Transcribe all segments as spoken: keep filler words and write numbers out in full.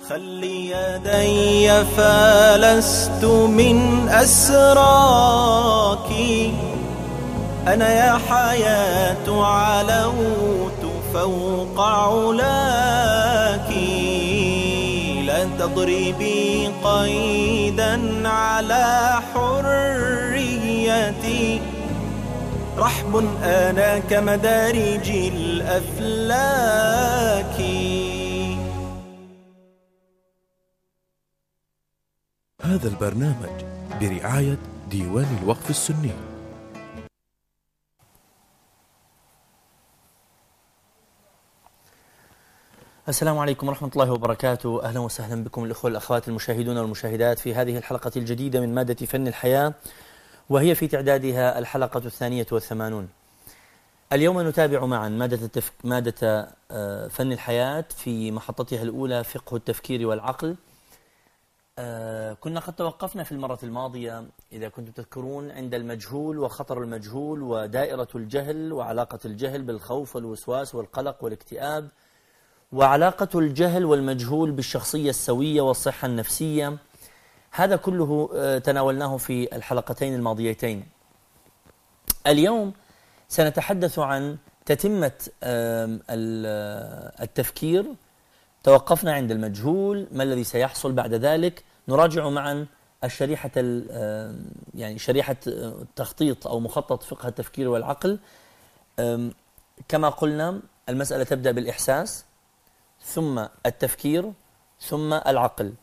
خلي يدي فلست من أسراك، أنا يا حياة علوت فوق علاك. لا تضربي قيدا على حريتي، رحب أنا كمدارج الأفلاك. هذا البرنامج برعاية ديوان الوقف السني. السلام عليكم ورحمة الله وبركاته. أهلا وسهلا بكم الأخوة والأخوات المشاهدون والمشاهدات في هذه الحلقة الجديدة من مادة فن الحياة، وهي في تعدادها الحلقة الثانية والثمانون. اليوم نتابع معا مادة, التفك... مادة فن الحياة في محطتها الأولى فقه التفكير والعقل. آه كنا قد توقفنا في المرة الماضية إذا كنتم تذكرون عند المجهول وخطر المجهول ودائرة الجهل وعلاقة الجهل بالخوف والوسواس والقلق والاكتئاب، وعلاقة الجهل والمجهول بالشخصية السوية والصحة النفسية. هذا كله آه تناولناه في الحلقتين الماضيتين. اليوم سنتحدث عن تتمة آه التفكير. توقفنا عند المجهول، ما الذي سيحصل بعد ذلك؟ نراجع معا الشريحة يعني شريحة التخطيط أو مخطط فقه التفكير والعقل. كما قلنا المسألة تبدأ بالإحساس ثم التفكير ثم العقل.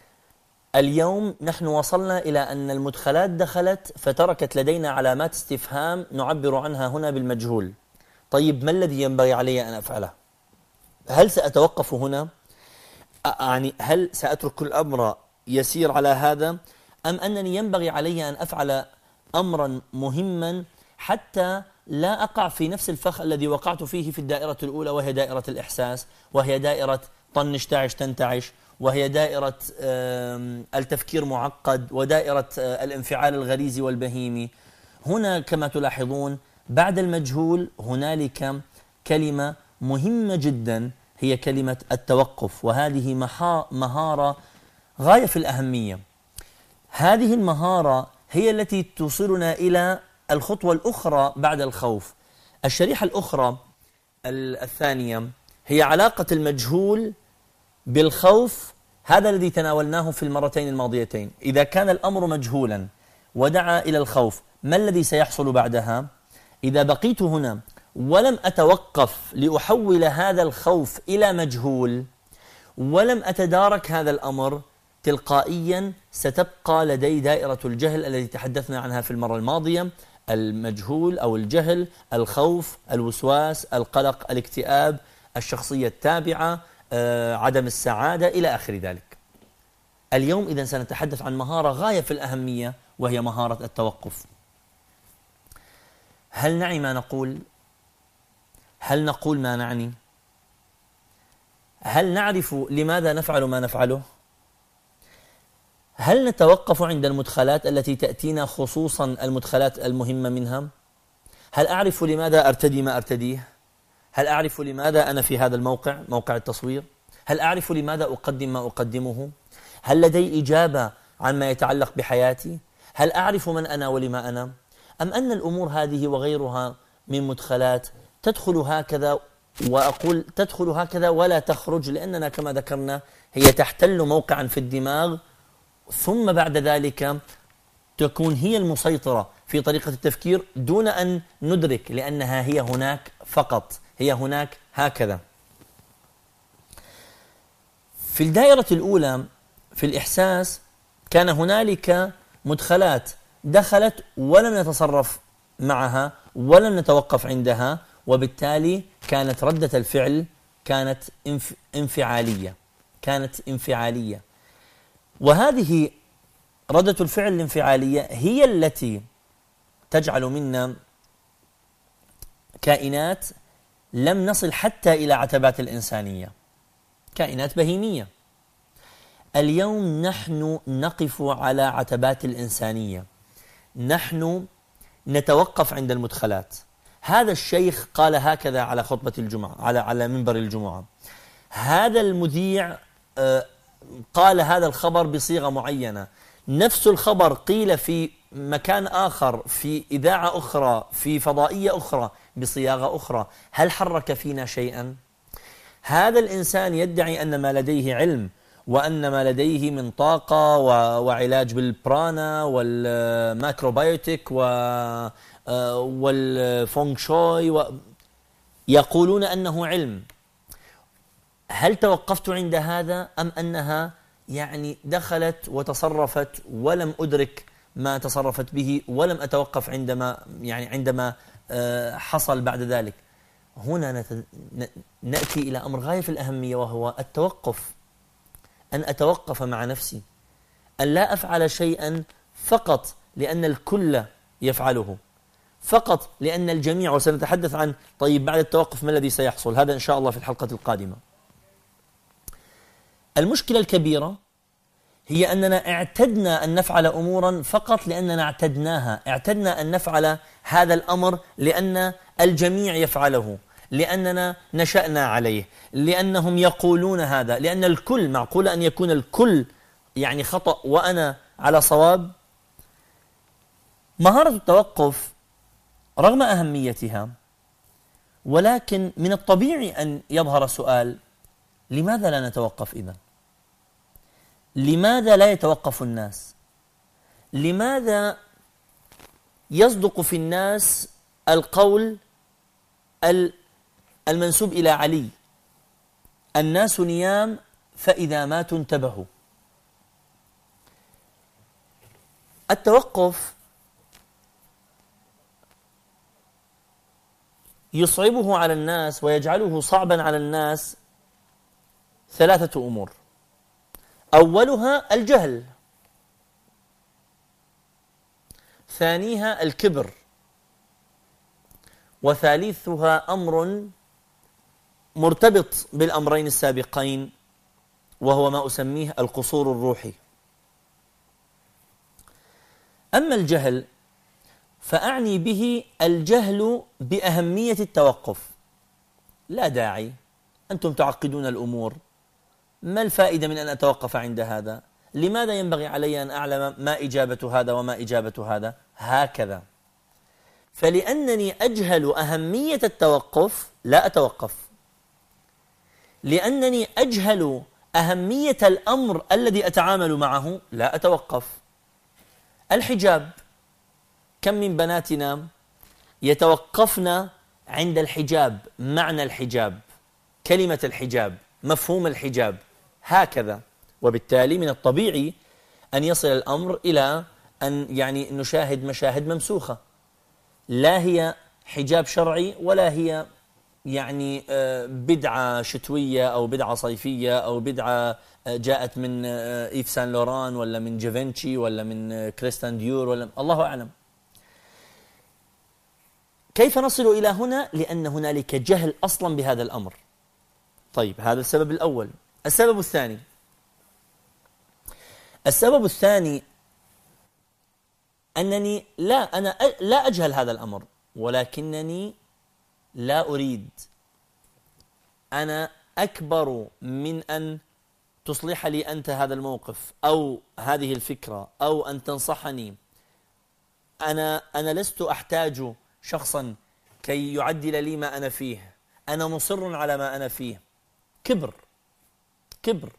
اليوم نحن وصلنا إلى أن المدخلات دخلت فتركت لدينا علامات استفهام نعبر عنها هنا بالمجهول. طيب ما الذي ينبغي علي أن أفعله؟ هل سأتوقف هنا؟ يعني هل سأترك كل أمر يسير على هذا، أم أنني ينبغي علي أن أفعل أمرا مهما حتى لا أقع في نفس الفخ الذي وقعت فيه في الدائرة الأولى، وهي دائرة الإحساس، وهي دائرة طنش تعش تنتعش، وهي دائرة التفكير معقد، ودائرة الانفعال الغريزي والبهيمي. هنا كما تلاحظون بعد المجهول هنالك كلمة مهمة جدا، هي كلمة التوقف، وهذه مهارة غاية في الأهمية. هذه المهارة هي التي توصلنا إلى الخطوة الأخرى بعد الخوف. الشريحة الأخرى الثانية هي علاقة المجهول بالخوف. هذا الذي تناولناه في المرتين الماضيتين. إذا كان الأمر مجهولا ودعا إلى الخوف، ما الذي سيحصل بعدها؟ إذا بقيت هنا ولم أتوقف لأحول هذا الخوف إلى مجهول ولم أتدارك هذا الأمر، تلقائيا ستبقى لدي دائرة الجهل التي تحدثنا عنها في المرة الماضية. المجهول أو الجهل، الخوف، الوسواس، القلق، الاكتئاب، الشخصية التابعة، آه، عدم السعادة إلى آخر ذلك. اليوم إذن سنتحدث عن مهارة غاية في الأهمية، وهي مهارة التوقف. هل نعي ما نقول؟ هل نقول ما نعني؟ هل نعرف لماذا نفعل ما نفعله؟ هل نتوقف عند المدخلات التي تأتينا، خصوصا المدخلات المهمة منها؟ هل أعرف لماذا أرتدي ما أرتديه؟ هل أعرف لماذا أنا في هذا الموقع، موقع التصوير؟ هل أعرف لماذا أقدم ما أقدمه؟ هل لدي إجابة عن ما يتعلق بحياتي؟ هل أعرف من أنا ولما أنا؟ أم أن الأمور هذه وغيرها من مدخلات تدخل هكذا، وأقول تدخل هكذا ولا تخرج، لأننا كما ذكرنا هي تحتل موقعا في الدماغ، ثم بعد ذلك تكون هي المسيطرة في طريقة التفكير دون أن ندرك، لأنها هي هناك فقط، هي هناك هكذا. في الدائرة الأولى في الإحساس كان هنالك مدخلات دخلت ولم نتصرف معها ولم نتوقف عندها، وبالتالي كانت ردة الفعل كانت انف... انفعالية كانت انفعالية وهذه ردة الفعل الانفعالية هي التي تجعل منا كائنات لم نصل حتى إلى عتبات الإنسانية، كائنات بهيمية. اليوم نحن نقف على عتبات الإنسانية، نحن نتوقف عند المدخلات. هذا الشيخ قال هكذا على خطبة الجمعة، على على منبر الجمعة. هذا المذيع قال هذا الخبر بصيغة معينة، نفس الخبر قيل في مكان آخر، في إذاعة أخرى، في فضائية أخرى بصياغة أخرى، هل حرك فينا شيئا؟ هذا الإنسان يدعي أن ما لديه علم، وأن ما لديه من طاقة وعلاج بالبرانا والماكروبيوتيك والفونغ شوي، يقولون أنه علم. هل توقفت عند هذا أم أنها يعني دخلت وتصرفت ولم أدرك ما تصرفت به ولم أتوقف عندما يعني عندما حصل بعد ذلك؟ هنا نأتي إلى أمر غاية في الأهمية، وهو التوقف. أن أتوقف مع نفسي، أن لا أفعل شيئا فقط لأن الكل يفعله، فقط لأن الجميع، وسنتحدث عن طيب بعد التوقف ما الذي سيحصل، هذا إن شاء الله في الحلقة القادمة. المشكلة الكبيرة هي أننا اعتدنا أن نفعل أمورا فقط لأننا اعتدناها، اعتدنا أن نفعل هذا الأمر لأن الجميع يفعله، لأننا نشأنا عليه، لأنهم يقولون هذا، لأن الكل، معقول أن يكون الكل يعني خطأ وأنا على صواب. مهارة التوقف رغم أهميتها، ولكن من الطبيعي أن يظهر سؤال: لماذا لا نتوقف إذن؟ لماذا لا يتوقف الناس؟ لماذا يصدق في الناس القول المنسوب إلى علي: الناس نيام فإذا ماتوا انتبهوا؟ التوقف يصعبه على الناس ويجعله صعبا على الناس ثلاثة أمور. أولها الجهل، ثانيها الكبر، وثالثها أمر مرتبط بالأمرين السابقين، وهو ما أسميه القصور الروحي. أما الجهل فأعني به الجهل بأهمية التوقف. لا داعي، أنتم تعقدون الأمور، ما الفائدة من أن أتوقف عند هذا؟ لماذا ينبغي علي أن أعلم ما إجابة هذا وما إجابة هذا؟ هكذا. فلأنني أجهل أهمية التوقف لا أتوقف، لأنني أجهل أهمية الأمر الذي أتعامل معه لا أتوقف. الحجاب، كم من بناتنا يتوقفن عند الحجاب، معنى الحجاب، كلمة الحجاب، مفهوم الحجاب، هكذا. وبالتالي من الطبيعي أن يصل الأمر إلى أن يعني نشاهد مشاهد ممسوخة، لا هي حجاب شرعي ولا هي يعني بدعة شتوية أو بدعة صيفية أو بدعة جاءت من إيف سان لوران ولا من جيفنشي ولا من كريستيان ديور ولا الله أعلم. كيف نصل إلى هنا؟ لأن هنالك جهل أصلا بهذا الأمر. طيب، هذا السبب الأول. السبب الثاني السبب الثاني أنني لا أنا لا أجهل هذا الأمر، ولكنني لا أريد. أنا أكبر من أن تصلح لي أنت هذا الموقف أو هذه الفكرة أو أن تنصحني. أنا أنا لست أحتاج شخصا كي يعدل لي ما أنا فيه، أنا مصر على ما أنا فيه. كبر كبر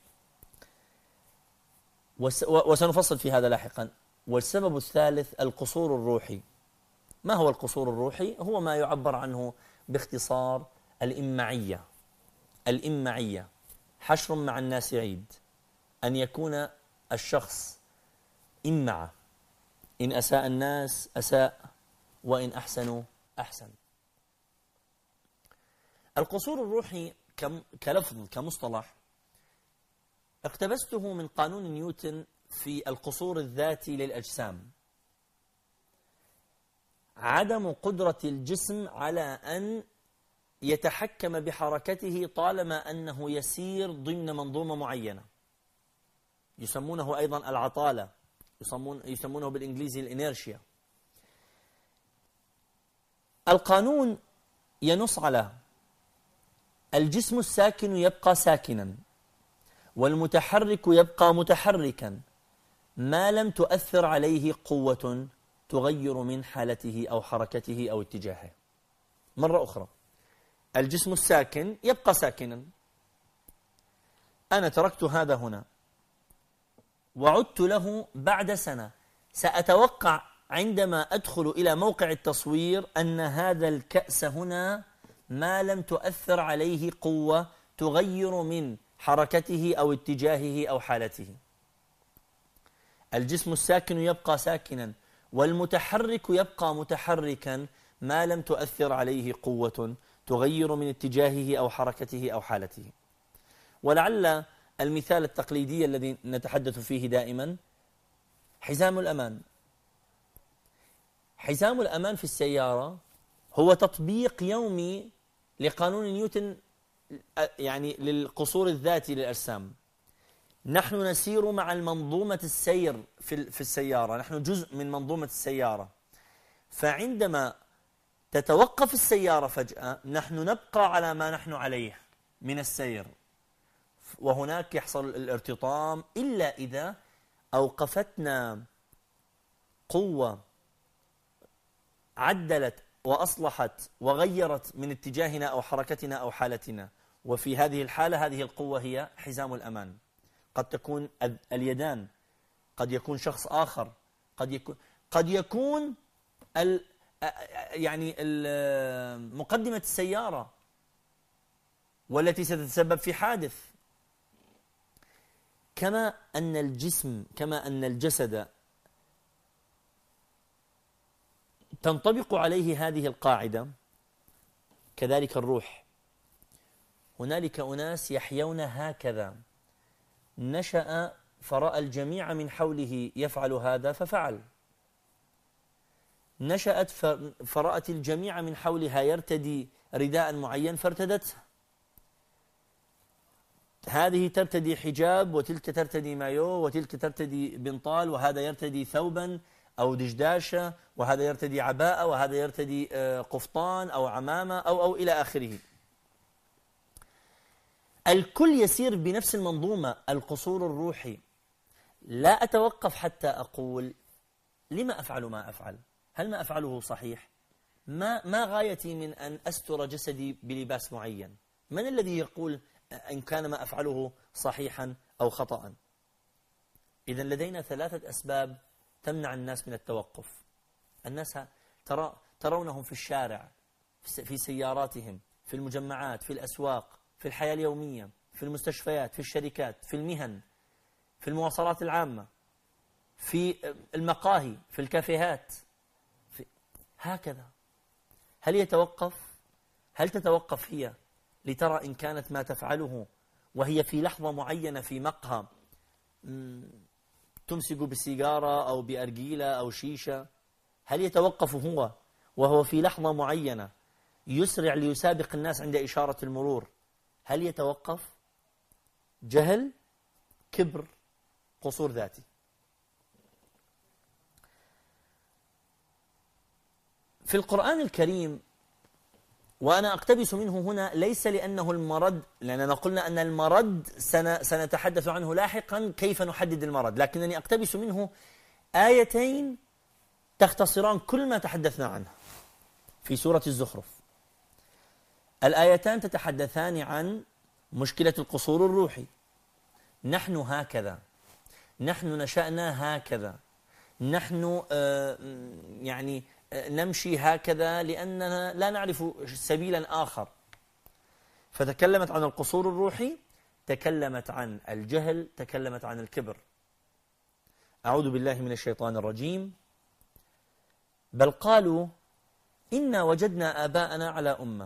وسنفصل في هذا لاحقا. والسبب الثالث القصور الروحي. ما هو القصور الروحي؟ هو ما يعبر عنه باختصار الإمعية. الإمعية حشر مع الناس عيد، أن يكون الشخص إمعة، إن أساء الناس أساء وإن أحسنوا أحسن. القصور الروحي كلفظ كمصطلح اقتبسته من قانون نيوتن في القصور الذاتي للأجسام. عدم قدرة الجسم على أن يتحكم بحركته طالما أنه يسير ضمن منظومة معينة، يسمونه أيضا العطالة، يسمونه بالإنجليزي الإنيرشيا. القانون ينص على الجسم الساكن يبقى ساكنا، والمتحرك يبقى متحركا ما لم تؤثر عليه قوة تغير من حالته أو حركته أو اتجاهه. مرة أخرى، الجسم الساكن يبقى ساكنا. أنا تركت هذا هنا وعدت له بعد سنة، سأتوقع عندما أدخل إلى موقع التصوير أن هذا الكأس هنا ما لم تؤثر عليه قوة تغير من حركته أو اتجاهه أو حالته. الجسم الساكن يبقى ساكنا والمتحرك يبقى متحركا ما لم تؤثر عليه قوة تغير من اتجاهه أو حركته أو حالته. ولعل المثال التقليدي الذي نتحدث فيه دائما حزام الأمان. حزام الأمان في السيارة هو تطبيق يومي لقانون نيوتن، يعني للقصور الذاتي للأجسام. نحن نسير مع المنظومة السير في في السيارة، نحن جزء من منظومة السيارة. فعندما تتوقف السيارة فجأة نحن نبقى على ما نحن عليه من السير، وهناك يحصل الارتطام إلا إذا أوقفتنا قوة عدلت وأصلحت وغيرت من اتجاهنا أو حركتنا أو حالتنا. وفي هذه الحالة هذه القوة هي حزام الأمان. قد تكون اليدان، قد يكون شخص آخر، قد يكون قد يكون ال يعني ال مقدمة السيارة والتي ستتسبب في حادث. كما أن الجسم كما أن الجسد تنطبق عليه هذه القاعدة، كذلك الروح. هنالك أناس يحيون هكذا، نشأ فرأى الجميع من حوله يفعل هذا ففعل، نشأت فرأت الجميع من حولها يرتدي رداء معين فارتدته، هذه ترتدي حجاب وتلك ترتدي مايو وتلك ترتدي بنطال وهذا يرتدي ثوبا أو دشداشة وهذا يرتدي عباءة وهذا يرتدي قفطان أو عمامة أو أو إلى آخره. الكل يسير بنفس المنظومة. القصور الروحي لا أتوقف حتى أقول لما أفعل ما أفعل، هل ما أفعله صحيح؟ ما ما غايتي من أن أستر جسدي بلباس معين؟ من الذي يقول إن كان ما أفعله صحيحا أو خطأ؟ إذن لدينا ثلاثة أسباب تمنع الناس من التوقف. الناس ترى ترونهم في الشارع، في سياراتهم، في المجمعات، في الأسواق، في الحياة اليومية، في المستشفيات، في الشركات، في المهن، في المواصلات العامة، في المقاهي، في الكافيهات، في هكذا. هل يتوقف؟ هل تتوقف هي لترى إن كانت ما تفعله وهي في لحظة معينة في مقهى تمسك بسيجارة أو بأرجيلة أو شيشة، هل يتوقف هو وهو في لحظة معينة يسرع ليسابق الناس عند إشارة المرور؟ هل يتوقف؟ جهل، كبر، قصور ذاتي. في القرآن الكريم، وأنا أقتبس منه هنا ليس لأنه المرض، لأننا قلنا أن المرض سنتحدث عنه لاحقا كيف نحدد المرض، لكنني أقتبس منه آيتين تختصران كل ما تحدثنا عنه في سورة الزخرف. الآيتان تتحدثان عن مشكلة القصور الروحي. نحن هكذا، نحن نشأنا هكذا، نحن آه يعني نمشي هكذا لأننا لا نعرف سبيلا آخر. فتكلمت عن القصور الروحي، تكلمت عن الجهل، تكلمت عن الكبر. أعوذ بالله من الشيطان الرجيم. بل قالوا إنا وجدنا آباءنا على أمة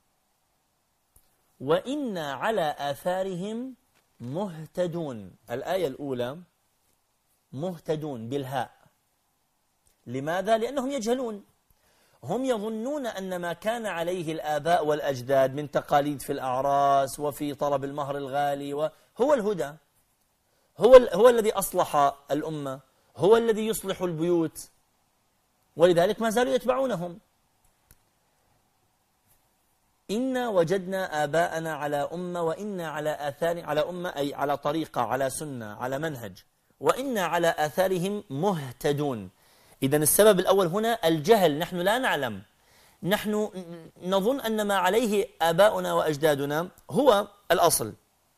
وإنا على آثارهم مهتدون. الآية الأولى مهتدون بالهاء. لماذا؟ لأنهم يجهلون. هم يظنون أن ما كان عليه الآباء والأجداد من تقاليد في الأعراس وفي طلب المهر الغالي هو الهدى، هو, هو الذي أصلح الأمة، هو الذي يصلح البيوت، ولذلك ما زالوا يتبعونهم. إنا وجدنا آباءنا على أمة وإنا على آثار على أمة أي على طريقة على سنة على منهج وإنا على آثارهم مهتدون. إذن السبب الأول هنا الجهل، نحن لا نعلم، نحن نظن أن ما عليه آباؤنا وأجدادنا هو الأصل.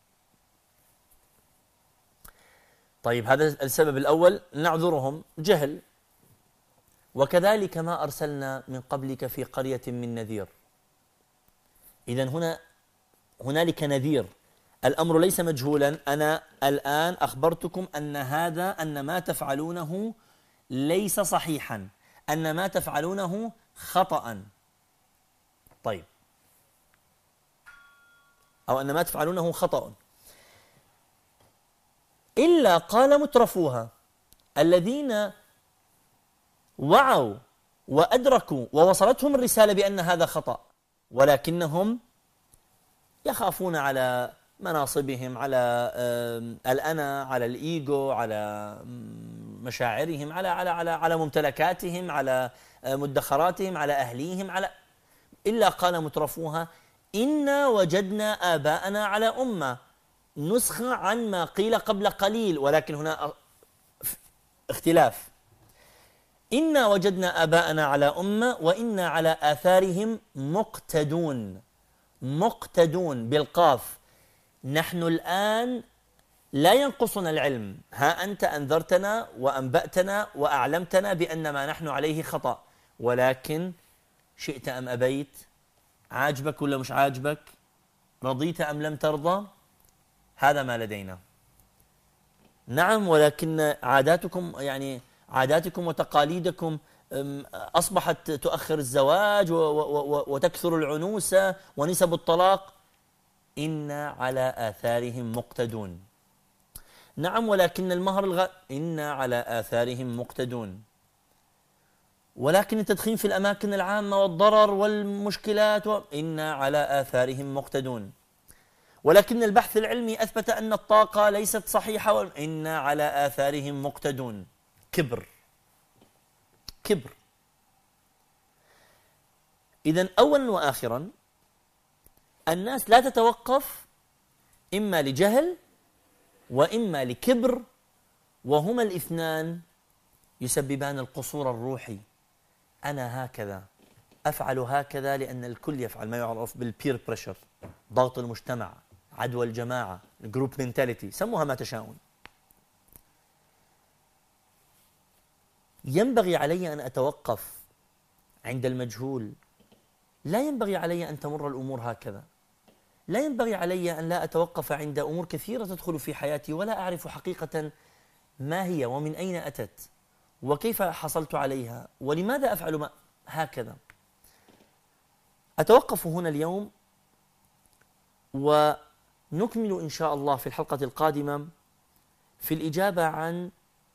طيب هذا السبب الأول نعذرهم جهل. وكذلك ما أرسلنا من قبلك في قرية من نذير. إذن هنا هنالك نذير، الأمر ليس مجهولا، أنا الآن أخبرتكم أن هذا أن ما تفعلونه ليس صحيحا، أن ما تفعلونه خطأ. طيب أو أن ما تفعلونه خطأ. إلا قال مترفوها الذين وعوا وأدركوا ووصلتهم الرسالة بأن هذا خطأ، ولكنهم يخافون على مناصبهم، على الأنا، على الإيجو، على مشاعرهم، على على على على ممتلكاتهم، على مدخراتهم، على أهليهم، على إلا قال مترفوها إنا وجدنا آباءنا على أمة، نسخة عن ما قيل قبل قليل، ولكن هنا اختلاف. إنا وجدنا آباءنا على أمة وإنا على آثارهم مقتدون. مقتدون بالقاف. نحن الآن لا ينقصنا العلم، ها أنت أنذرتنا وأنبأتنا وأعلمتنا بأن ما نحن عليه خطأ، ولكن شئت أم أبيت، عاجبك ولا مش عاجبك، رضيت أم لم ترضى، هذا ما لدينا. نعم، ولكن عاداتكم يعني عاداتكم وتقاليدكم أصبحت تؤخر الزواج وتكثر العنوسة ونسب الطلاق. إنا على آثارهم مقتدون. نعم، ولكن المهر الغ... إنا على آثارهم مقتدون. ولكن التدخين في الأماكن العامة والضرر والمشكلات و... إنا على آثارهم مقتدون. ولكن البحث العلمي أثبت أن الطاقة ليست صحيحة و... إنا على آثارهم مقتدون. كبر كبر. إذن أولا وآخرا الناس لا تتوقف إما لجهل وإما لكبر، وهما الاثنان يسببان القصور الروحي. أنا هكذا أفعل هكذا لأن الكل يفعل، ما يعرف بالبير بريشر، ضغط المجتمع، عدوى الجماعة، الجروب مينتاليتي، سموها ما تشاءون. ينبغي علي أن أتوقف عند المجهول، لا ينبغي علي أن تمر الأمور هكذا، لا ينبغي علي أن لا أتوقف عند أمور كثيرة تدخل في حياتي ولا أعرف حقيقة ما هي ومن أين أتت وكيف حصلت عليها ولماذا أفعل ما هكذا. أتوقف هنا اليوم ونكمل إن شاء الله في الحلقة القادمة في الإجابة عن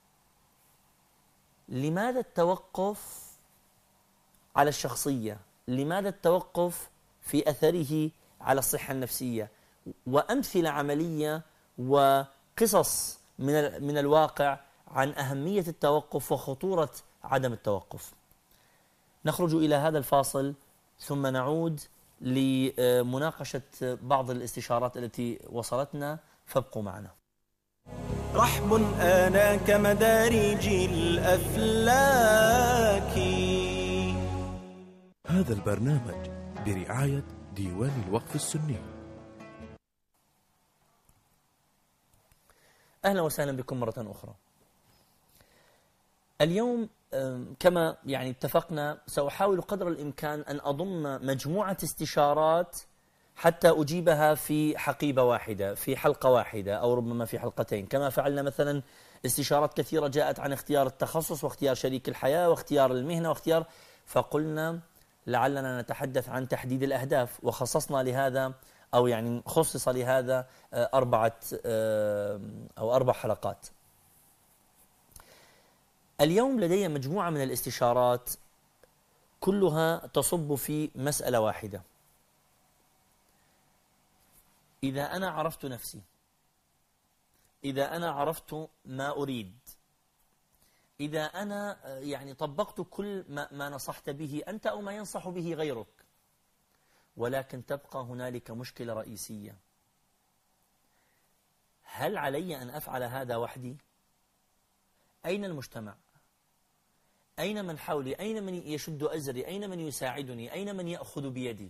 لماذا التوقف على الشخصية، لماذا التوقف في أثره على الصحة النفسية، وأمثلة عملية وقصص من من الواقع عن أهمية التوقف وخطورة عدم التوقف. نخرج إلى هذا الفاصل ثم نعود لمناقشة بعض الاستشارات التي وصلتنا، فابقوا معنا. رحب آنا كمدارج الأفلاك. هذا البرنامج برعاية ديوان الوقف السني. أهلا وسهلا بكم مرة أخرى. اليوم كما يعني اتفقنا سأحاول قدر الإمكان أن أضم مجموعة استشارات حتى أجيبها في حقيبة واحدة، في حلقة واحدة أو ربما في حلقتين، كما فعلنا مثلا استشارات كثيرة جاءت عن اختيار التخصص واختيار شريك الحياة واختيار المهنة واختيار، فقلنا لعلنا نتحدث عن تحديد الأهداف، وخصصنا لهذا أو يعني خصص لهذا أربعة أو أربع حلقات. اليوم لدي مجموعة من الاستشارات كلها تصب في مسألة واحدة. إذا أنا عرفت نفسي، إذا أنا عرفت ما أريد، إذا أنا يعني طبقت كل ما, ما نصحت به أنت أو ما ينصح به غيرك، ولكن تبقى هنالك مشكلة رئيسية. هل علي أن أفعل هذا وحدي؟ أين المجتمع؟ أين من حولي؟ أين من يشد أزري؟ أين من يساعدني؟ أين من يأخذ بيدي؟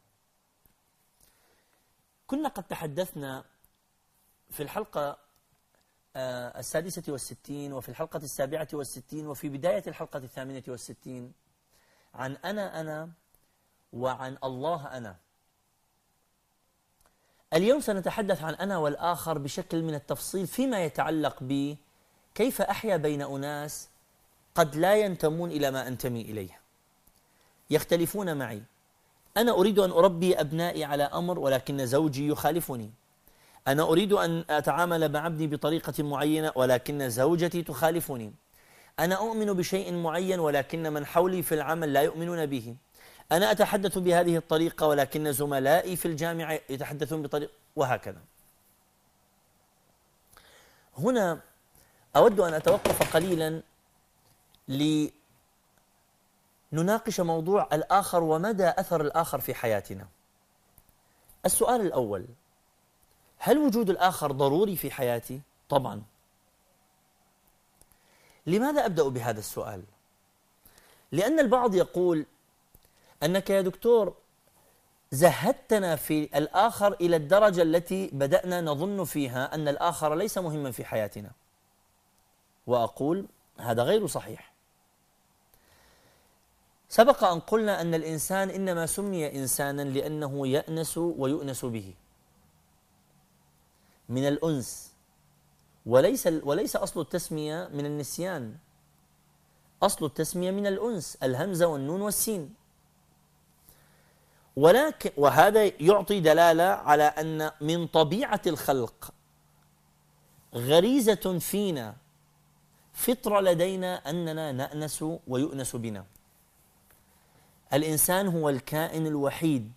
كنا قد تحدثنا في الحلقة السادسة والستين وفي الحلقة السابعة والستين وفي بداية الحلقة الثامنة والستين عن أنا أنا وعن الله أنا. اليوم سنتحدث عن أنا والآخر بشكل من التفصيل فيما يتعلق بكيف أحيا بين أناس قد لا ينتمون إلى ما أنتمي إليه، يختلفون معي. أنا أريد أن أربي أبنائي على أمر ولكن زوجي يخالفني. أنا أريد أن أتعامل مع ابني بطريقة معينة ولكن زوجتي تخالفني. أنا أؤمن بشيء معين ولكن من حولي في العمل لا يؤمنون به. أنا أتحدث بهذه الطريقة ولكن زملائي في الجامعة يتحدثون بطريقة، وهكذا. هنا أود أن أتوقف قليلا لنناقش موضوع الآخر ومدى أثر الآخر في حياتنا. السؤال الأول: هل وجود الآخر ضروري في حياتي؟ طبعا. لماذا أبدأ بهذا السؤال؟ لأن البعض يقول أنك يا دكتور زهدتنا في الآخر إلى الدرجة التي بدأنا نظن فيها أن الآخر ليس مهما في حياتنا. وأقول هذا غير صحيح. سبق أن قلنا أن الإنسان إنما سمي إنسانا لأنه يأنس ويؤنس به، من الأنس، وليس وليس أصل التسمية من النسيان. أصل التسمية من الأنس، الهمزة والنون والسين. ولكن وهذا يعطي دلالة على أن من طبيعة الخلق غريزة فينا، فطرة لدينا، أننا نأنس ويؤنس بنا. الإنسان هو الكائن الوحيد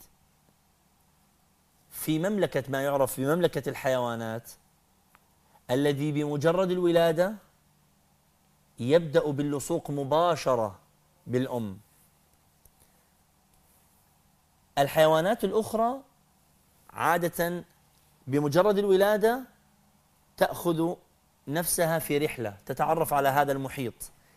في مملكة ما يعرف بمملكة الحيوانات الذي بمجرد الولادة يبدأ باللصوق مباشرة بالأم. الحيوانات الأخرى عادة بمجرد الولادة تأخذ نفسها في رحلة، تتعرف على هذا المحيط،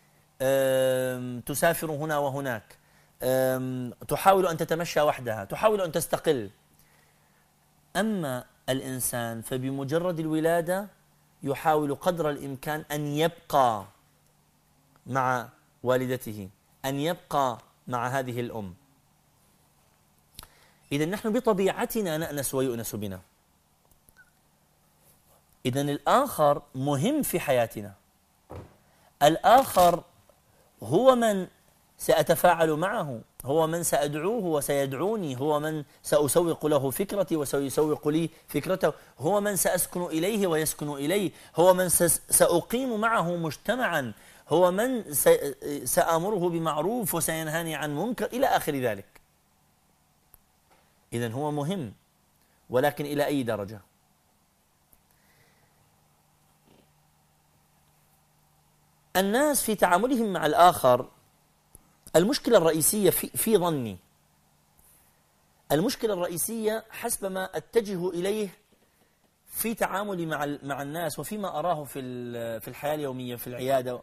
تسافر هنا وهناك، تحاول أن تتمشى وحدها، تحاول أن تستقل. أما الإنسان فبمجرد الولادة يحاول قدر الإمكان أن يبقى مع والدته، أن يبقى مع هذه الأم. إذن نحن بطبيعتنا نأنس ويؤنس بنا. إذن الآخر مهم في حياتنا. الآخر هو من سأتفاعل معه، هو من سأدعوه وسيدعوني، هو من سأسوق له فكرتي وسيسوق لي فكرته، هو من سأسكن إليه ويسكن إليه، هو من سأقيم معه مجتمعا، هو من سأمره بمعروف وسينهاني عن منكر إلى آخر ذلك. إذن هو مهم، ولكن إلى أي درجة؟ الناس في تعاملهم مع الآخر، المشكلة الرئيسية في, في ظني، المشكلة الرئيسية حسب ما أتجه إليه في تعاملي مع مع الناس وفيما أراه في في الحياة اليومية في العيادة،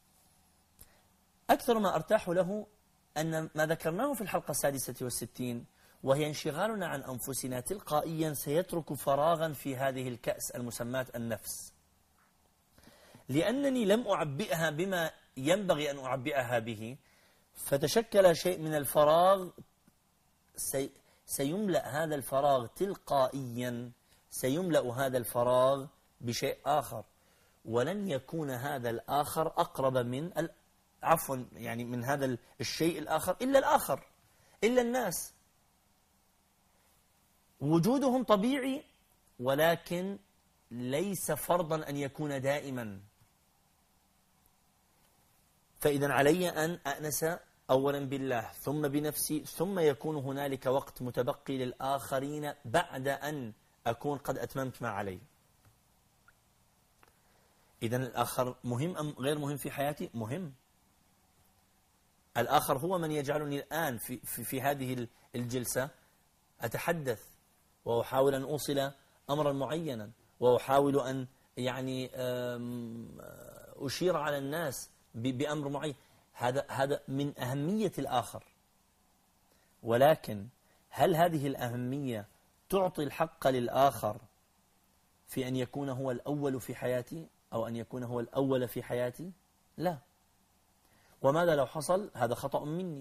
أكثر ما أرتاح له أن ما ذكرناه في الحلقة السادسة والستين، وهي انشغالنا عن أنفسنا تلقائيا سيترك فراغا في هذه الكأس المسماة النفس، لأنني لم أعبئها بما ينبغي أن أعبئها به، فتشكل شيء من الفراغ. سي سيملأ هذا الفراغ تلقائيا، سيملأ هذا الفراغ بشيء آخر، ولن يكون هذا الآخر أقرب من عفوا يعني من هذا الشيء الآخر إلا الآخر، إلا الناس. وجودهم طبيعي، ولكن ليس فرضا أن يكون دائما. فإذا علي أن أأنس أولا بالله ثم بنفسي، ثم يكون هنالك وقت متبقي للآخرين بعد أن أكون قد أتممت ما علي. إذن الآخر مهم أم غير مهم في حياتي؟ مهم. الآخر هو من يجعلني الآن في, في, في هذه الجلسة أتحدث وأحاول أن أوصل أمرا معينا، وأحاول أن يعني أشير على الناس بأمر معين، هذا هذا من أهمية الآخر. ولكن هل هذه الأهمية تعطي الحق للآخر في أن يكون هو الأول في حياتي أو أن يكون هو الأول في حياتي؟ لا. وماذا لو حصل؟ هذا خطأ مني،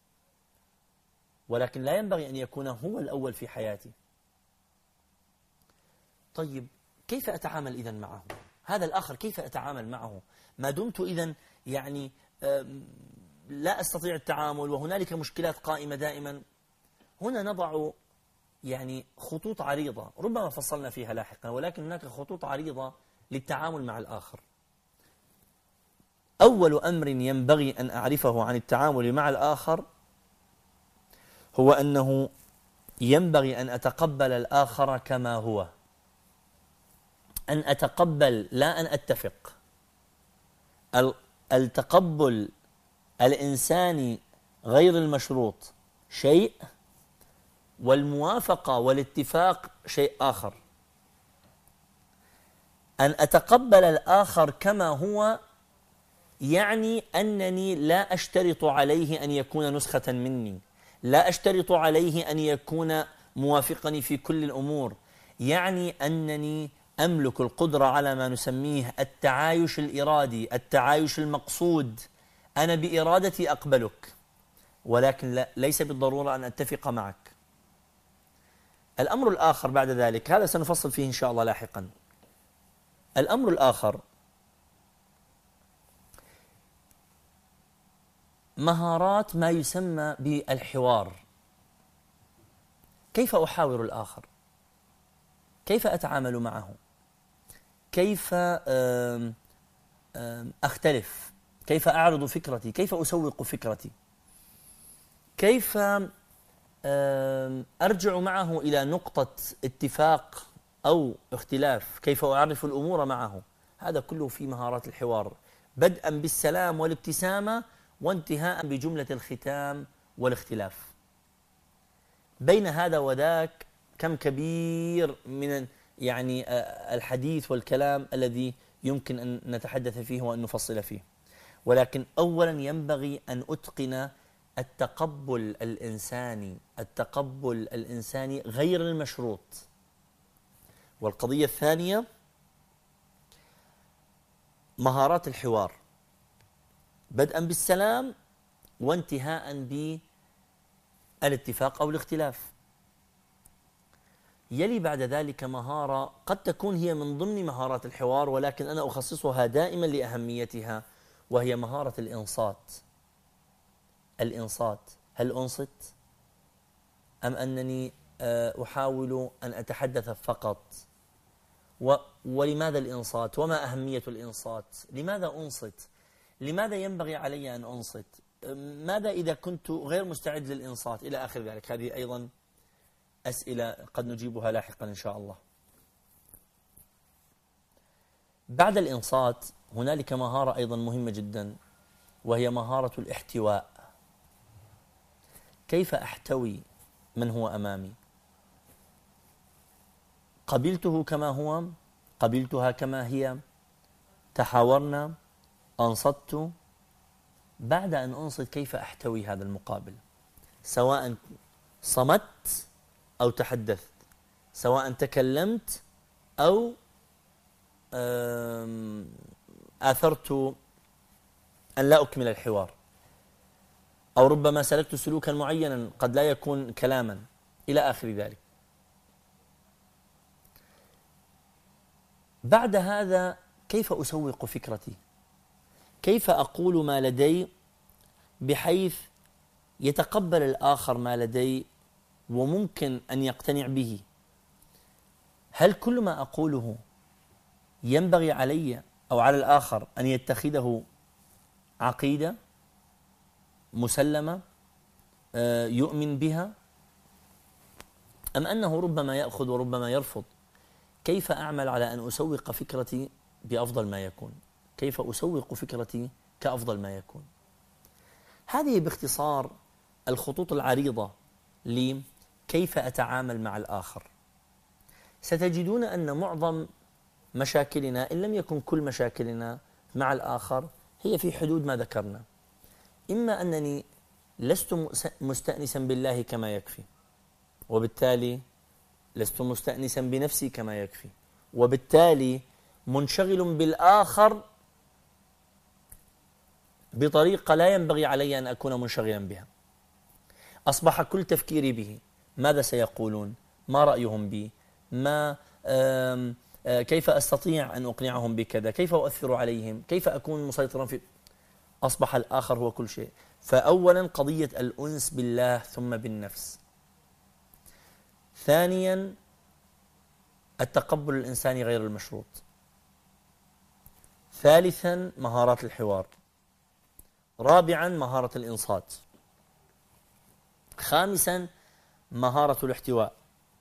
ولكن لا ينبغي أن يكون هو الأول في حياتي. طيب كيف أتعامل إذن معه؟ هذا الآخر كيف أتعامل معه ما دمت إذن يعني لا أستطيع التعامل وهنالك مشكلات قائمة دائما؟ هنا نضع يعني خطوط عريضة ربما فصلنا فيها لاحقا، ولكن هناك خطوط عريضة للتعامل مع الآخر. أول أمر ينبغي أن أعرفه عن التعامل مع الآخر هو أنه ينبغي أن أتقبل الآخر كما هو، أن أتقبل لا أن أتفق. التقبل الإنساني غير المشروط شيء، والموافقة والاتفاق شيء آخر. أن أتقبل الآخر كما هو يعني أنني لا أشترط عليه أن يكون نسخة مني، لا أشترط عليه أن يكون موافقني في كل الأمور، يعني أنني أملك القدرة على ما نسميه التعايش الإرادي، التعايش المقصود. أنا بإرادتي أقبلك، ولكن لا ليس بالضرورة أن أتفق معك. الأمر الآخر بعد ذلك، هذا سنفصل فيه إن شاء الله لاحقا. الأمر الآخر مهارات ما يسمى بالحوار. كيف أحاور الآخر؟ كيف أتعامل معه؟ كيف أختلف؟ كيف أعرض فكرتي؟ كيف أسوق فكرتي؟ كيف أرجع معه إلى نقطة اتفاق أو اختلاف؟ كيف أعرف الأمور معه؟ هذا كله في مهارات الحوار، بدءا بالسلام والابتسامة وانتهاء بجملة الختام والاختلاف. بين هذا وذاك كم كبير من يعني الحديث والكلام الذي يمكن أن نتحدث فيه وأن نفصل فيه. ولكن أولا ينبغي أن أتقن التقبل الإنساني، التقبل الإنساني غير المشروط. والقضية الثانية مهارات الحوار، بدءا بالسلام وانتهاء بالاتفاق أو الاختلاف. يلي بعد ذلك مهارة قد تكون هي من ضمن مهارات الحوار، ولكن أنا أخصصها دائما لأهميتها، وهي مهارة الإنصات. الإنصات، هل أنصت أم أنني أحاول أن أتحدث فقط؟ ولماذا الإنصات؟ وما أهمية الإنصات؟ لماذا أنصت؟ لماذا ينبغي علي أن أنصت؟ ماذا إذا كنت غير مستعد للإنصات؟ إلى آخر ذلك. هذه أيضا أسئلة قد نجيبها لاحقا إن شاء الله. بعد الإنصات هنالك مهارة أيضا مهمة جدا، وهي مهارة الاحتواء. كيف أحتوي من هو أمامي؟ قبلته كما هو، قبلتها كما هي، تحاورنا، أنصت. بعد أن أنصت كيف أحتوي هذا المقابل، سواء صمت أو تحدثت، سواء تكلمت أو آثرت أن لا أكمل الحوار، أو ربما سلكت سلوكا معينا قد لا يكون كلاما، إلى آخر ذلك. بعد هذا كيف أسوق فكرتي؟ كيف أقول ما لدي بحيث يتقبل الآخر ما لدي وممكن أن يقتنع به؟ هل كل ما أقوله ينبغي علي أو على الآخر أن يتخذه عقيدة مسلمة يؤمن بها، أم أنه ربما يأخذ وربما يرفض؟ كيف أعمل على أن أسوق فكرتي بأفضل ما يكون؟ كيف أسوق فكرتي كأفضل ما يكون؟ هذه باختصار الخطوط العريضة كيف أتعامل مع الآخر. ستجدون أن معظم مشاكلنا إن لم يكن كل مشاكلنا مع الآخر هي في حدود ما ذكرنا. إما أنني لست مستأنسا بالله كما يكفي، وبالتالي لست مستأنسا بنفسي كما يكفي، وبالتالي منشغل بالآخر بطريقة لا ينبغي علي أن أكون منشغلا بها. أصبح كل تفكيري به ماذا سيقولون، ما رأيهم بي، ما آم آم كيف أستطيع أن أقنعهم بكذا، كيف أؤثر عليهم، كيف أكون مسيطرا في. أصبح الآخر هو كل شيء. فأولا قضية الأنس بالله ثم بالنفس. ثانيا التقبل الإنساني غير المشروط. ثالثا مهارات الحوار. رابعا مهارة الإنصات. خامسا مهارة الاحتواء.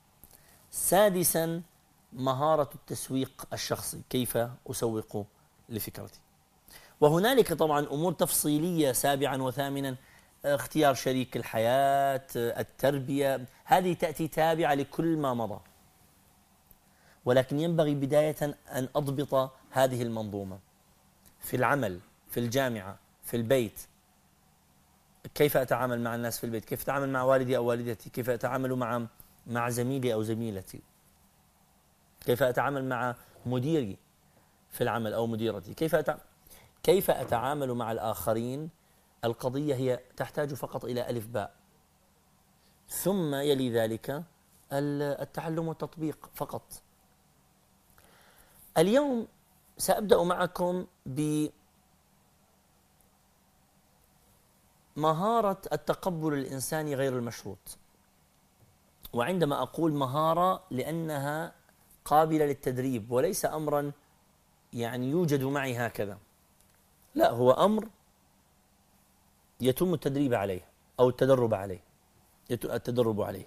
سادسا مهارة التسويق الشخصي، كيف أسوق لفكرتي. وهنالك طبعا أمور تفصيلية سابعا وثامنا، اختيار شريك الحياة، التربية، هذه تأتي تابعة لكل ما مضى، ولكن ينبغي بداية أن أضبط هذه المنظومة في العمل، في الجامعة، في البيت. كيف أتعامل مع الناس في البيت، كيف أتعامل مع والدي أو والدتي، كيف أتعامل مع مع زميلي أو زميلتي، كيف أتعامل مع مديري في العمل أو مديرتي، كيف أتعامل كيف أتعامل مع الآخرين. القضية هي تحتاج فقط إلى ألف باء، ثم يلي ذلك التعلم والتطبيق فقط. اليوم سأبدأ معكم بمهارة التقبل الإنساني غير المشروط. وعندما أقول مهارة لأنها قابلة للتدريب، وليس أمرا يعني يوجد معي هكذا، لا، هو أمر يتم التدريب عليه أو التدرب عليه التدرب عليه.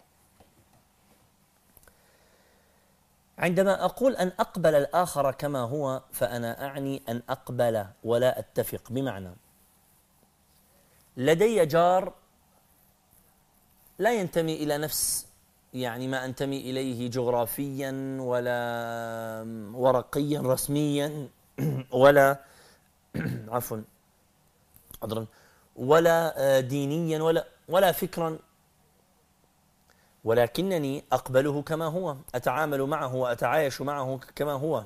عندما أقول أن أقبل الآخر كما هو، فأنا أعني أن أقبل ولا أتفق. بمعنى لدي جار لا ينتمي إلى نفس يعني ما أنتمي إليه جغرافيا ولا ورقيا رسميا ولا عفوا عذرا ولا دينيا ولا ولا فكرا، ولكنني أقبله كما هو، أتعامل معه وأتعايش معه كما هو،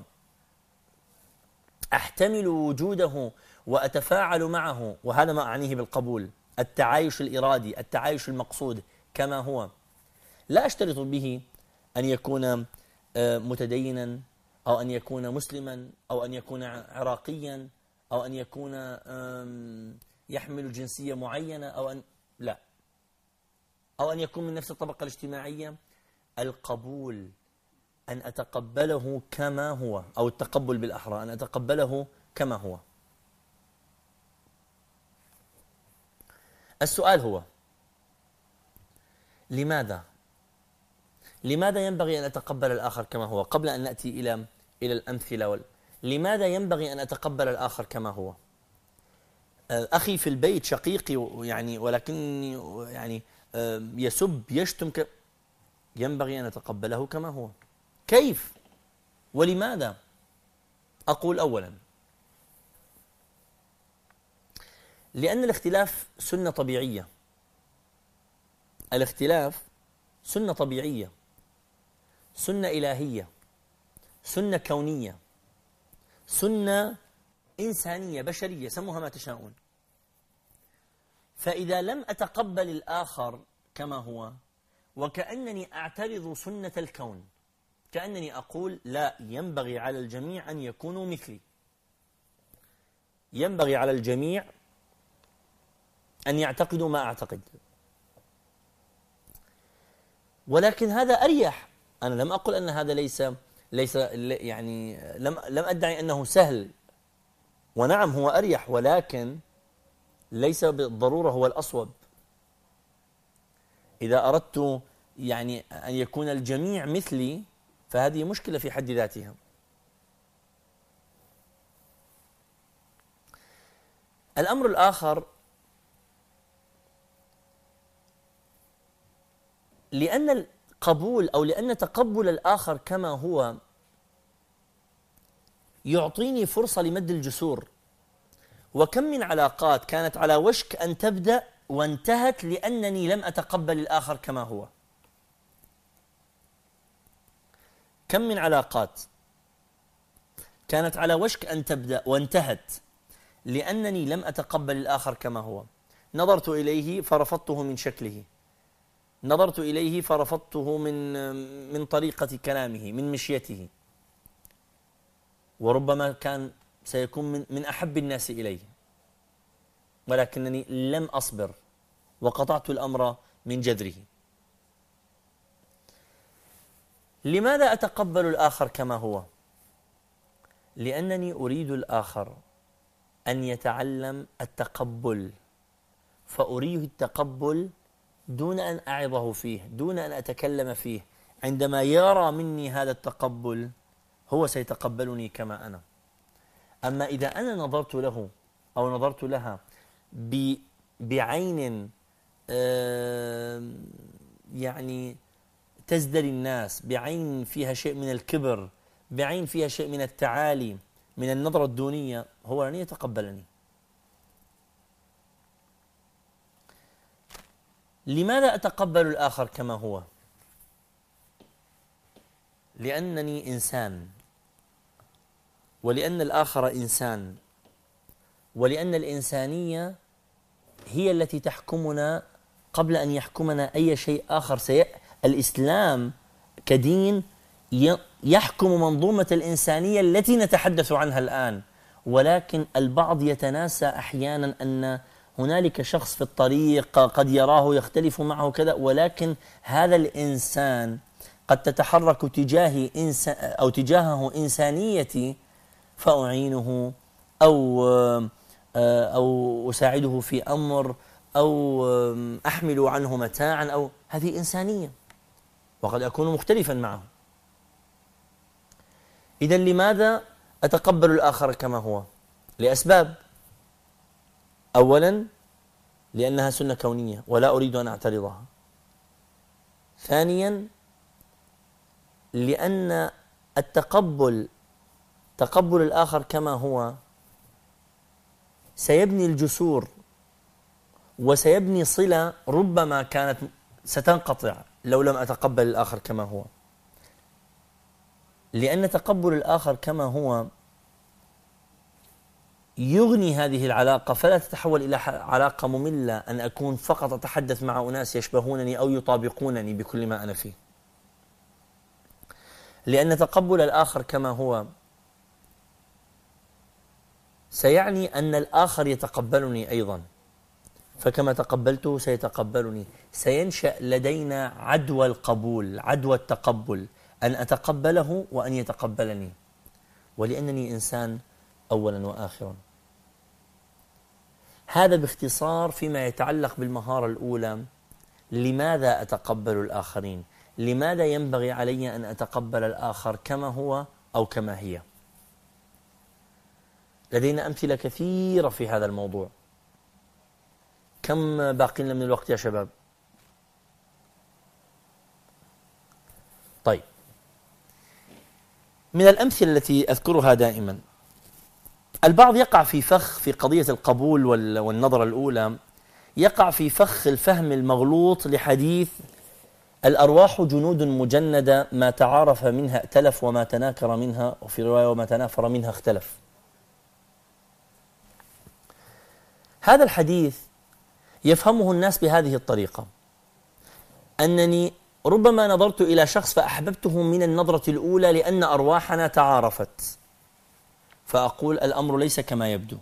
أحتمل وجوده وأتفاعل معه. وهذا ما أعنيه بالقبول، التعايش الإرادي، التعايش المقصود كما هو. لا أشترط به أن يكون متدينا أو أن يكون مسلما أو أن يكون عراقيا أو أن يكون يحمل جنسية معينة أو أن لا أو أن يكون من نفس الطبقة الاجتماعية. القبول أن أتقبله كما هو، أو التقبل بالأحرى أن أتقبله كما هو. السؤال هو لماذا؟ لماذا ينبغي أن أتقبل الآخر كما هو؟ قبل أن نأتي إلى إلى الأمثلة وال... لماذا ينبغي أن أتقبل الآخر كما هو؟ أخي في البيت شقيقي يعني ولكن يعني يسب يشتم ك... ينبغي أن أتقبله كما هو. كيف ولماذا؟ أقول أولا لأن الاختلاف سنة طبيعية. الاختلاف سنة طبيعية، سنة إلهية، سنة كونية، سنة إنسانية بشرية، سموها ما تشاءون. فإذا لم أتقبل الآخر كما هو، وكأنني أعترض سنة الكون، كأنني أقول لا، ينبغي على الجميع أن يكونوا مثلي، ينبغي على الجميع أن يعتقدوا ما أعتقد. ولكن هذا أريح. أنا لم أقل أن هذا ليس ليس يعني لم لم أدعي أنه سهل، ونعم هو أريح، ولكن ليس بالضرورة هو الأصوب. إذا أردت يعني أن يكون الجميع مثلي فهذه مشكلة في حد ذاتها. الأمر الآخر، لأن القبول أو لأن تقبل الآخر كما هو يعطيني فرصة لمد الجسور. وكم من علاقات كانت على وشك أن تبدأ وانتهت لأنني لم أتقبل الآخر كما هو. كم من علاقات كانت على وشك أن تبدأ وانتهت لأنني لم أتقبل الآخر كما هو. نظرت إليه فرفضته من شكله، نظرت إليه فرفضته من من طريقة كلامه، من مشيته، وربما كان سيكون من من أحب الناس إليه، ولكنني لم أصبر وقطعت الأمر من جذره. لماذا أتقبل الآخر كما هو؟ لأنني أريد الآخر أن يتعلم التقبل، فأريه التقبل دون أن أعظه فيه، دون أن أتكلم فيه. عندما يرى مني هذا التقبل هو سيتقبلني كما أنا. أما إذا أنا نظرت له أو نظرت لها بعين يعني تزدري الناس، بعين فيها شيء من الكبر، بعين فيها شيء من التعالي، من النظرة الدونية، هو لن يتقبلني. لماذا أتقبل الآخر كما هو؟ لأنني إنسان، ولأن الآخر إنسان، ولأن الإنسانية هي التي تحكمنا قبل أن يحكمنا أي شيء آخر. سي... الإسلام كدين يحكم منظومة الإنسانية التي نتحدث عنها الآن، ولكن البعض يتناسى أحيانا أن هنالك شخص في الطريق قد يراه يختلف معه كذا، ولكن هذا الإنسان قد تتحرك تجاهي إنسان أو تجاهه إنسانيتي، فأعينه أو أو أساعده في أمر أو أحمل عنه متاعا، أو هذه إنسانية، وقد أكون مختلفا معه. إذن لماذا أتقبل الآخر كما هو؟ لأسباب. أولا لأنها سنة كونية ولا أريد أن أعترضها. ثانيا لأن التقبل تقبل الآخر كما هو سيبني الجسور وسيبني صلة ربما كانت ستنقطع لو لم أتقبل الآخر كما هو. لأن تقبل الآخر كما هو يغني هذه العلاقة، فلا تتحول إلى علاقة مملة أن أكون فقط أتحدث مع أناس يشبهونني أو يطابقونني بكل ما أنا فيه. لأن تقبل الآخر كما هو سيعني أن الآخر يتقبلني أيضا، فكما تقبلته سيتقبلني. سينشأ لدينا عدوى القبول، عدوى التقبل، أن أتقبله وأن يتقبلني، ولأنني إنسان أولا وآخرا. هذا باختصار فيما يتعلق بالمهارة الأولى. لماذا أتقبل الآخرين؟ لماذا ينبغي علي أن أتقبل الآخر كما هو أو كما هي؟ لدينا أمثلة كثيرة في هذا الموضوع. كم باقي لنا من الوقت يا شباب؟ طيب، من الأمثلة التي أذكرها دائما، البعض يقع في فخ في قضية القبول والنظرة الأولى، يقع في فخ الفهم المغلوط لحديث الأرواح جنود مجندة، ما تعارف منها ائتلف وما تناكر منها، وفي رواية وما تنافر منها اختلف. هذا الحديث يفهمه الناس بهذه الطريقة: أنني ربما نظرت إلى شخص فأحببته من النظرة الأولى لأن أرواحنا تعارفت، فأقول الأمر ليس كما يبدو.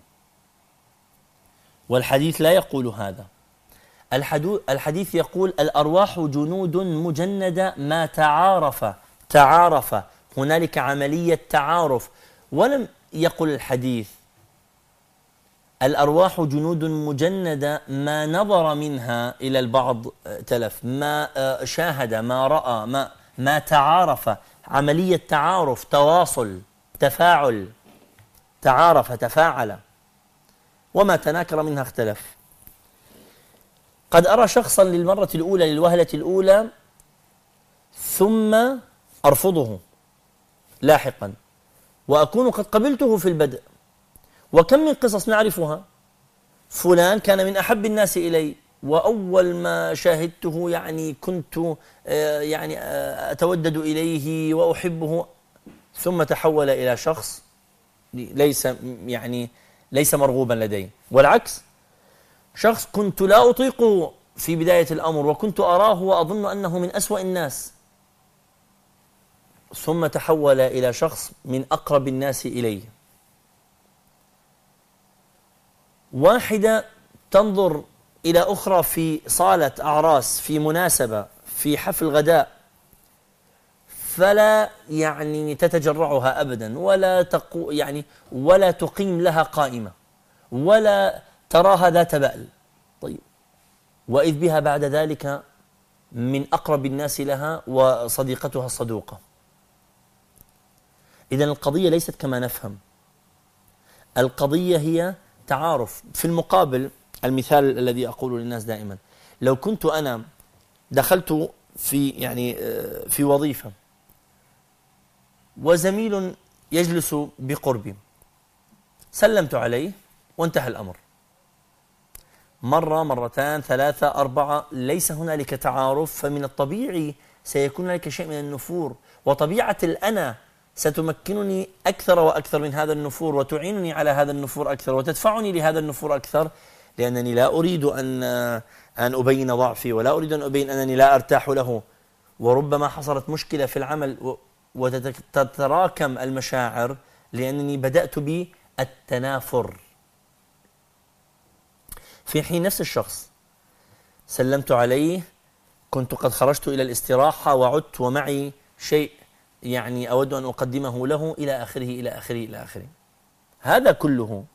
والحديث لا يقول هذا. الحديث يقول الأرواح جنود مجندة ما تعارف تعارف هنالك عملية تعارف. ولم يقل الحديث الأرواح جنود مجندة ما نظر منها إلى البعض تلف، ما شاهد، ما رأى، ما, ما تعارف، عملية تعارف، تواصل، تفاعل، تعارف، تفاعل. وما تناكر منها اختلف. قد أرى شخصا للمرة الأولى، للوهلة الأولى، ثم أرفضه لاحقا وأكون قد قبلته في البدء. وكم من قصص نعرفها، فلان كان من أحب الناس إلي، وأول ما شاهدته يعني كنت يعني أتودد إليه وأحبه، ثم تحول إلى شخص ليس يعني ليس مرغوبا لدي. والعكس، شخص كنت لا أطيقه في بداية الأمر وكنت أراه وأظن أنه من أسوأ الناس، ثم تحول إلى شخص من أقرب الناس إلي. واحدة تنظر إلى أخرى في صالة أعراس، في مناسبة، في حفل غداء، فلا يعني تتجرعها أبدا، ولا تقو يعني ولا تقيم لها قائمة، ولا تراها ذات بأل. طيب، وإذ بها بعد ذلك من أقرب الناس لها وصديقتها الصدوقة. إذن القضية ليست كما نفهم، القضية هي تعارف. في المقابل، المثال الذي أقوله للناس دائما، لو كنت أنا دخلت في يعني في وظيفة وزميل يجلس بقربي، سلمت عليه وانتهى الأمر. مرة، مرتان، ثلاثة، أربعة، ليس هنالك تعارف، فمن الطبيعي سيكون هنالك شيء من النفور، وطبيعة الأنا ستمكنني أكثر وأكثر من هذا النفور، وتعينني على هذا النفور أكثر، وتدفعني لهذا النفور أكثر، لأنني لا أريد أن أن أبين ضعفي، ولا أريد أن أبين أنني لا أرتاح له. وربما حصلت مشكلة في العمل وتتراكم المشاعر لأنني بدأت بالتنافر. في حين نفس الشخص سلمت عليه، كنت قد خرجت إلى الاستراحة وعدت ومعي شيء يعني أود أن أقدمه له، إلى آخره إلى آخره إلى آخره. هذا كله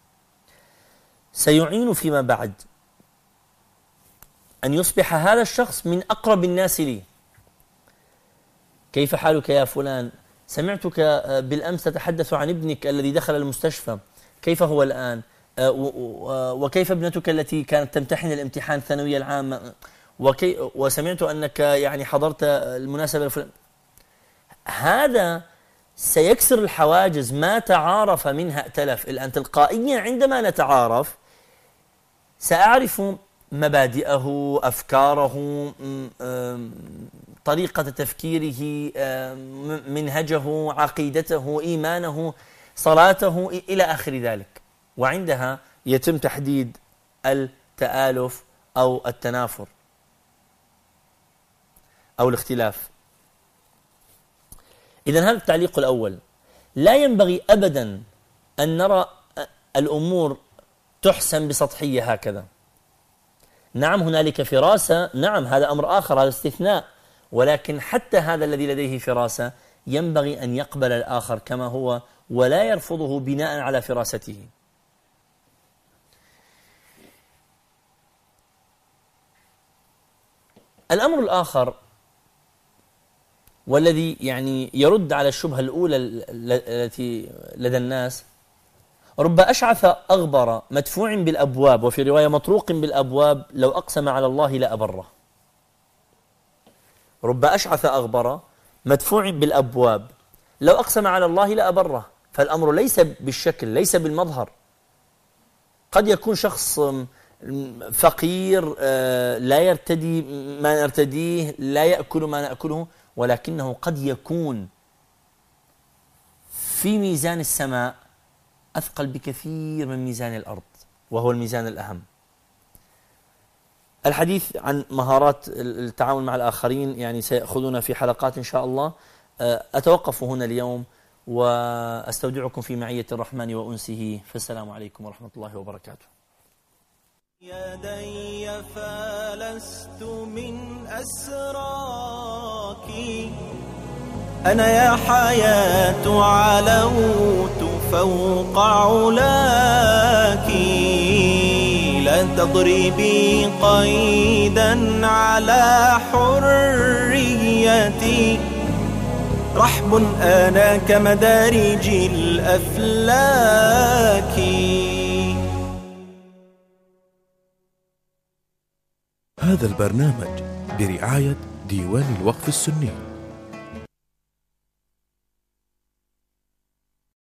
سيعين فيما بعد أن يصبح هذا الشخص من أقرب الناس لي. كيف حالك يا فلان؟ سمعتك بالأمس تتحدث عن ابنك الذي دخل المستشفى، كيف هو الآن؟ وكيف ابنتك التي كانت تمتحن الامتحان الثانوية العامة؟ وكي وسمعت أنك يعني حضرت المناسبة الفلانية. هذا سيكسر الحواجز، ما تعارف منها ائتلف. الآن تلقائيا عندما نتعارف سأعرف مبادئه، أفكاره، طريقة تفكيره، منهجه، عقيدته، إيمانه، صلاته، إلى آخر ذلك. وعندها يتم تحديد التآلف أو التنافر أو الاختلاف. إذن هذا التعليق الأول. لا ينبغي أبدا أن نرى الأمور تحسم بسطحية هكذا. نعم هنالك فراسة، نعم هذا أمر آخر، هذا استثناء، ولكن حتى هذا الذي لديه فراسة ينبغي أن يقبل الآخر كما هو ولا يرفضه بناء على فراسته. الأمر الآخر والذي يعني يرد على الشبهة الأولى التي لدى الناس، رب أشعث أغبر مدفوع بالأبواب، وفي رواية مطروق بالأبواب، لو أقسم على الله لأبره. رب أشعث أغبر مدفوع بالأبواب، لو أقسم على الله لأبره. فالأمر ليس بالشكل، ليس بالمظهر. قد يكون شخص فقير، لا يرتدي ما نرتديه، لا يأكل ما نأكله، ولكنه قد يكون في ميزان السماء أثقل بكثير من ميزان الأرض، وهو الميزان الأهم. الحديث عن مهارات التعامل مع الآخرين يعني سيأخذنا في حلقات إن شاء الله. أتوقف هنا اليوم وأستودعكم في معية الرحمن وأنسه، فالسلام عليكم ورحمة الله وبركاته. يدي فلست من أسراك، أنا يا حياة علوت فوق علاك، لا تضربي قيدا على حريتي، رحب أنا كمدارج الأفلاك. هذا البرنامج برعاية ديوان الوقف السني.